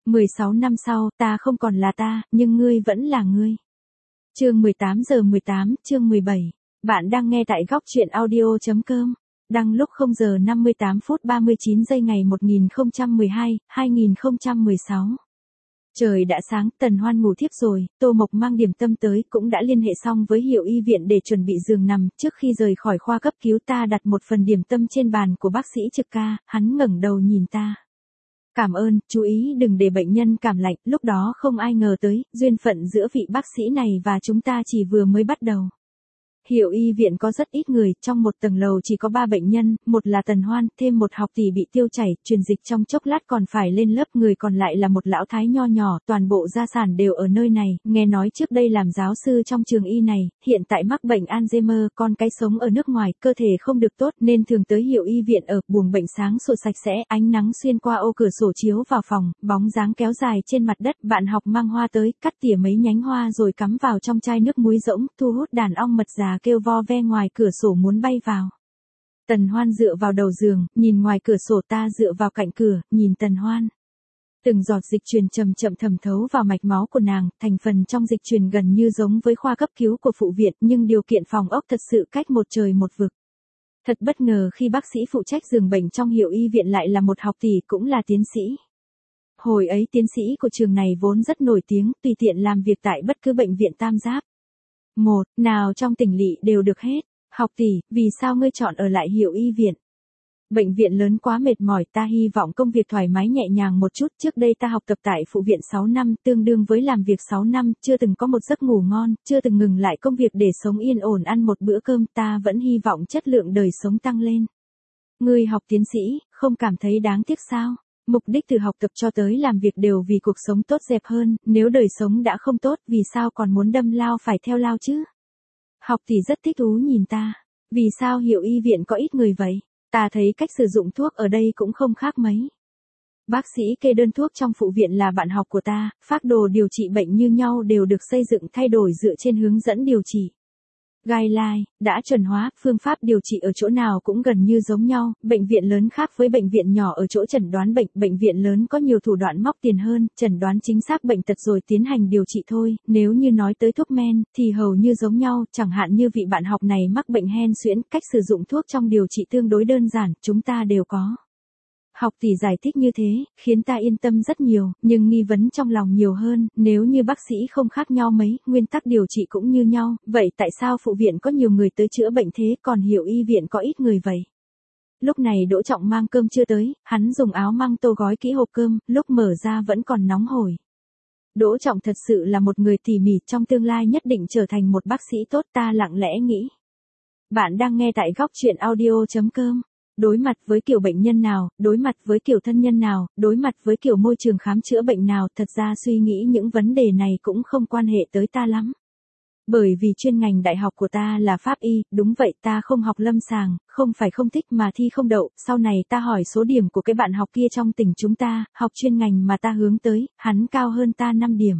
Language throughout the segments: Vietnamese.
16 năm sau, ta không còn là ta, nhưng ngươi vẫn là ngươi. Chương 18:18, chương 17. Bạn đang nghe tại góc truyện audio.com. Đăng lúc 0 giờ 58 phút 39 giây ngày 1012-2016. Trời đã sáng, Tần Hoan ngủ thiếp rồi, Tô Mộc mang điểm tâm tới, cũng đã liên hệ xong với hiệu y viện để chuẩn bị giường nằm. Trước khi rời khỏi khoa cấp cứu, ta đặt một phần điểm tâm trên bàn của bác sĩ trực ca, hắn ngẩng đầu nhìn ta. Cảm ơn, chú ý đừng để bệnh nhân cảm lạnh. Lúc đó không ai ngờ tới, duyên phận giữa vị bác sĩ này và chúng ta chỉ vừa mới bắt đầu. Hiệu y viện có rất ít người, trong một tầng lầu chỉ có 3 bệnh nhân, một là Tần Hoan, thêm một học tỷ bị tiêu chảy, truyền dịch trong chốc lát còn phải lên lớp, người còn lại là một lão thái nho nhỏ, toàn bộ gia sản đều ở nơi này, nghe nói trước đây làm giáo sư trong trường y này, hiện tại mắc bệnh Alzheimer, con cái sống ở nước ngoài, cơ thể không được tốt nên thường tới hiệu y viện ở, buồng bệnh sáng sủa sạch sẽ, ánh nắng xuyên qua ô cửa sổ chiếu vào phòng, bóng dáng kéo dài trên mặt đất, bạn học mang hoa tới, cắt tỉa mấy nhánh hoa rồi cắm vào trong chai nước muối rỗng, thu hút đàn ong mật già kêu vo ve ngoài cửa sổ muốn bay vào. Tần Hoan dựa vào đầu giường, nhìn ngoài cửa sổ, ta dựa vào cạnh cửa, nhìn Tần Hoan. Từng giọt dịch truyền chậm chậm thẩm thấu vào mạch máu của nàng, thành phần trong dịch truyền gần như giống với khoa cấp cứu của phụ viện, nhưng điều kiện phòng ốc thật sự cách một trời một vực. Thật bất ngờ khi bác sĩ phụ trách giường bệnh trong hiệu y viện lại là một học tỷ, cũng là tiến sĩ. Hồi ấy tiến sĩ của trường này vốn rất nổi tiếng, tùy tiện làm việc tại bất cứ bệnh viện tam giác nào trong tỉnh lỵ đều được hết. Học tỷ, vì sao ngươi chọn ở lại hiệu y viện? Bệnh viện lớn quá mệt mỏi, ta hy vọng công việc thoải mái nhẹ nhàng một chút. Trước đây ta học tập tại phụ viện 6 năm, tương đương với làm việc 6 năm, chưa từng có một giấc ngủ ngon, chưa từng ngừng lại công việc để sống yên ổn ăn một bữa cơm, ta vẫn hy vọng chất lượng đời sống tăng lên. Ngươi học tiến sĩ, không cảm thấy đáng tiếc sao? Mục đích từ học tập cho tới làm việc đều vì cuộc sống tốt đẹp hơn, nếu đời sống đã không tốt, vì sao còn muốn đâm lao phải theo lao chứ? Học tỷ rất thích thú nhìn ta. Vì sao hiệu y viện có ít người vậy? Ta thấy cách sử dụng thuốc ở đây cũng không khác mấy. Bác sĩ kê đơn thuốc trong phụ viện là bạn học của ta, phác đồ điều trị bệnh như nhau đều được xây dựng thay đổi dựa trên hướng dẫn điều trị. Guideline, đã chuẩn hóa, phương pháp điều trị ở chỗ nào cũng gần như giống nhau, bệnh viện lớn khác với bệnh viện nhỏ ở chỗ chẩn đoán bệnh viện lớn có nhiều thủ đoạn móc tiền hơn, chẩn đoán chính xác bệnh tật rồi tiến hành điều trị thôi, nếu như nói tới thuốc men, thì hầu như giống nhau, chẳng hạn như vị bạn học này mắc bệnh hen suyễn, cách sử dụng thuốc trong điều trị tương đối đơn giản, chúng ta đều có. Học tỷ giải thích như thế, khiến ta yên tâm rất nhiều, nhưng nghi vấn trong lòng nhiều hơn, nếu như bác sĩ không khác nhau mấy, nguyên tắc điều trị cũng như nhau, vậy tại sao phụ viện có nhiều người tới chữa bệnh thế, còn hiệu y viện có ít người vậy? Lúc này Đỗ Trọng mang cơm chưa tới, hắn dùng áo măng tô gói kỹ hộp cơm, lúc mở ra vẫn còn nóng hổi. Đỗ Trọng thật sự là một người tỉ mỉ, trong tương lai nhất định trở thành một bác sĩ tốt, ta lặng lẽ nghĩ. Bạn đang nghe tại góc truyện audio.com. Đối mặt với kiểu bệnh nhân nào, đối mặt với kiểu thân nhân nào, đối mặt với kiểu môi trường khám chữa bệnh nào, thật ra suy nghĩ những vấn đề này cũng không quan hệ tới ta lắm. Bởi vì chuyên ngành đại học của ta là pháp y, đúng vậy, ta không học lâm sàng, không phải không thích mà thi không đậu, sau này ta hỏi số điểm của cái bạn học kia trong tỉnh chúng ta, học chuyên ngành mà ta hướng tới, hắn cao hơn ta 5 điểm.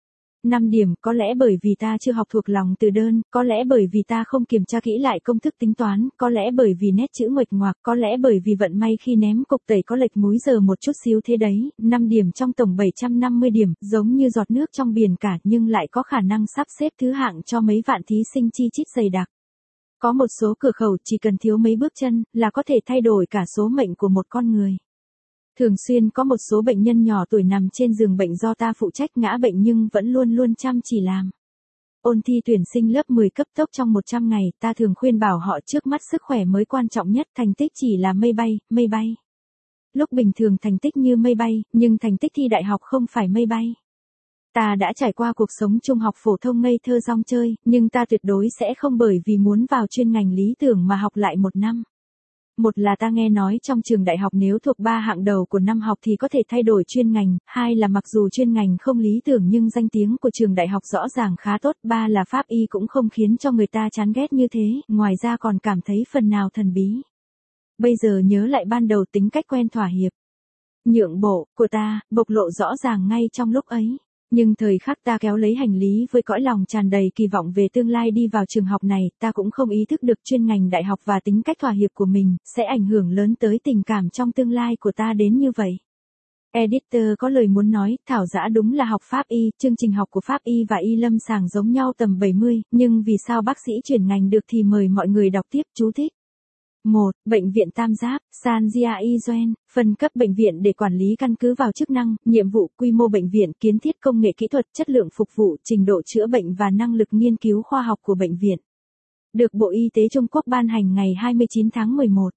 5 điểm, có lẽ bởi vì ta chưa học thuộc lòng từ đơn, có lẽ bởi vì ta không kiểm tra kỹ lại công thức tính toán, có lẽ bởi vì nét chữ nguệch ngoạc, có lẽ bởi vì vận may khi ném cục tẩy có lệch múi giờ một chút xíu thế đấy, 5 điểm trong tổng 750 điểm, giống như giọt nước trong biển cả nhưng lại có khả năng sắp xếp thứ hạng cho mấy vạn thí sinh chi chít dày đặc. Có một số cửa khẩu chỉ cần thiếu mấy bước chân là có thể thay đổi cả số mệnh của một con người. Thường xuyên có một số bệnh nhân nhỏ tuổi nằm trên giường bệnh do ta phụ trách ngã bệnh nhưng vẫn luôn luôn chăm chỉ làm. Ôn thi tuyển sinh lớp 10 cấp tốc trong 100 ngày, ta thường khuyên bảo họ trước mắt sức khỏe mới quan trọng nhất, thành tích chỉ là mây bay. Lúc bình thường thành tích như mây bay, nhưng thành tích thi đại học không phải mây bay. Ta đã trải qua cuộc sống trung học phổ thông ngây thơ rong chơi, nhưng ta tuyệt đối sẽ không bởi vì muốn vào chuyên ngành lý tưởng mà học lại 1 năm. Một là ta nghe nói trong trường đại học nếu thuộc 3 hạng đầu của năm học thì có thể thay đổi chuyên ngành, 2 là mặc dù chuyên ngành không lý tưởng nhưng danh tiếng của trường đại học rõ ràng khá tốt, 3 là pháp y cũng không khiến cho người ta chán ghét như thế, ngoài ra còn cảm thấy phần nào thần bí. Bây giờ nhớ lại ban đầu tính cách quen thỏa hiệp, nhượng bộ của ta, bộc lộ rõ ràng ngay trong lúc ấy. Nhưng thời khắc ta kéo lấy hành lý với cõi lòng tràn đầy kỳ vọng về tương lai đi vào trường học này, ta cũng không ý thức được chuyên ngành đại học và tính cách thỏa hiệp của mình, sẽ ảnh hưởng lớn tới tình cảm trong tương lai của ta đến như vậy. Editor có lời muốn nói, Thảo Dã đúng là học Pháp Y, chương trình học của Pháp Y và Y lâm sàng giống nhau tầm 70, nhưng vì sao bác sĩ chuyển ngành được thì mời mọi người đọc tiếp, chú thích. 1. Bệnh viện Tam Giáp, Sanjia Y-Doen, phân cấp bệnh viện để quản lý căn cứ vào chức năng, nhiệm vụ, quy mô bệnh viện, kiến thiết công nghệ kỹ thuật, chất lượng phục vụ, trình độ chữa bệnh và năng lực nghiên cứu khoa học của bệnh viện. Được Bộ Y tế Trung Quốc ban hành ngày 29 tháng 11.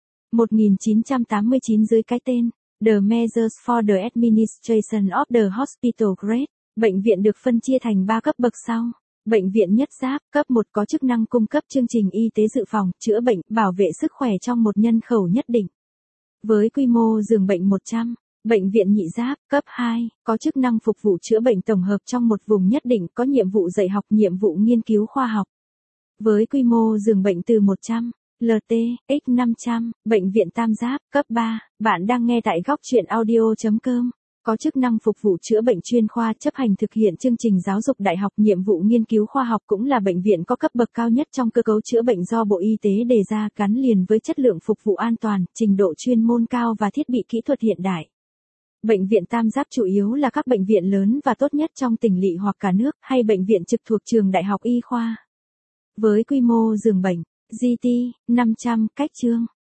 1989 dưới cái tên The Measures for the Administration of the Hospital Grade. Bệnh viện được phân chia thành 3 cấp bậc sau. Bệnh viện Nhất Giáp, cấp 1 có chức năng cung cấp chương trình y tế dự phòng, chữa bệnh, bảo vệ sức khỏe trong một nhân khẩu nhất định. Với quy mô giường bệnh 100. Bệnh viện Nhị Giáp, cấp 2, có chức năng phục vụ chữa bệnh tổng hợp trong một vùng nhất định, có nhiệm vụ dạy học, nhiệm vụ nghiên cứu khoa học. Với quy mô giường bệnh từ 100. LT, X500, Bệnh viện Tam Giáp, cấp 3, bạn đang nghe tại góc truyện audio.com. Có chức năng phục vụ chữa bệnh chuyên khoa, chấp hành thực hiện chương trình giáo dục đại học, nhiệm vụ nghiên cứu khoa học, cũng là bệnh viện có cấp bậc cao nhất trong cơ cấu chữa bệnh do Bộ Y tế đề ra, gắn liền với chất lượng phục vụ an toàn, trình độ chuyên môn cao và thiết bị kỹ thuật hiện đại. Bệnh viện Tam Giáp chủ yếu là các bệnh viện lớn và tốt nhất trong tỉnh lỵ hoặc cả nước, hay bệnh viện trực thuộc trường đại học y khoa. Với quy mô giường bệnh GT 500, cách chương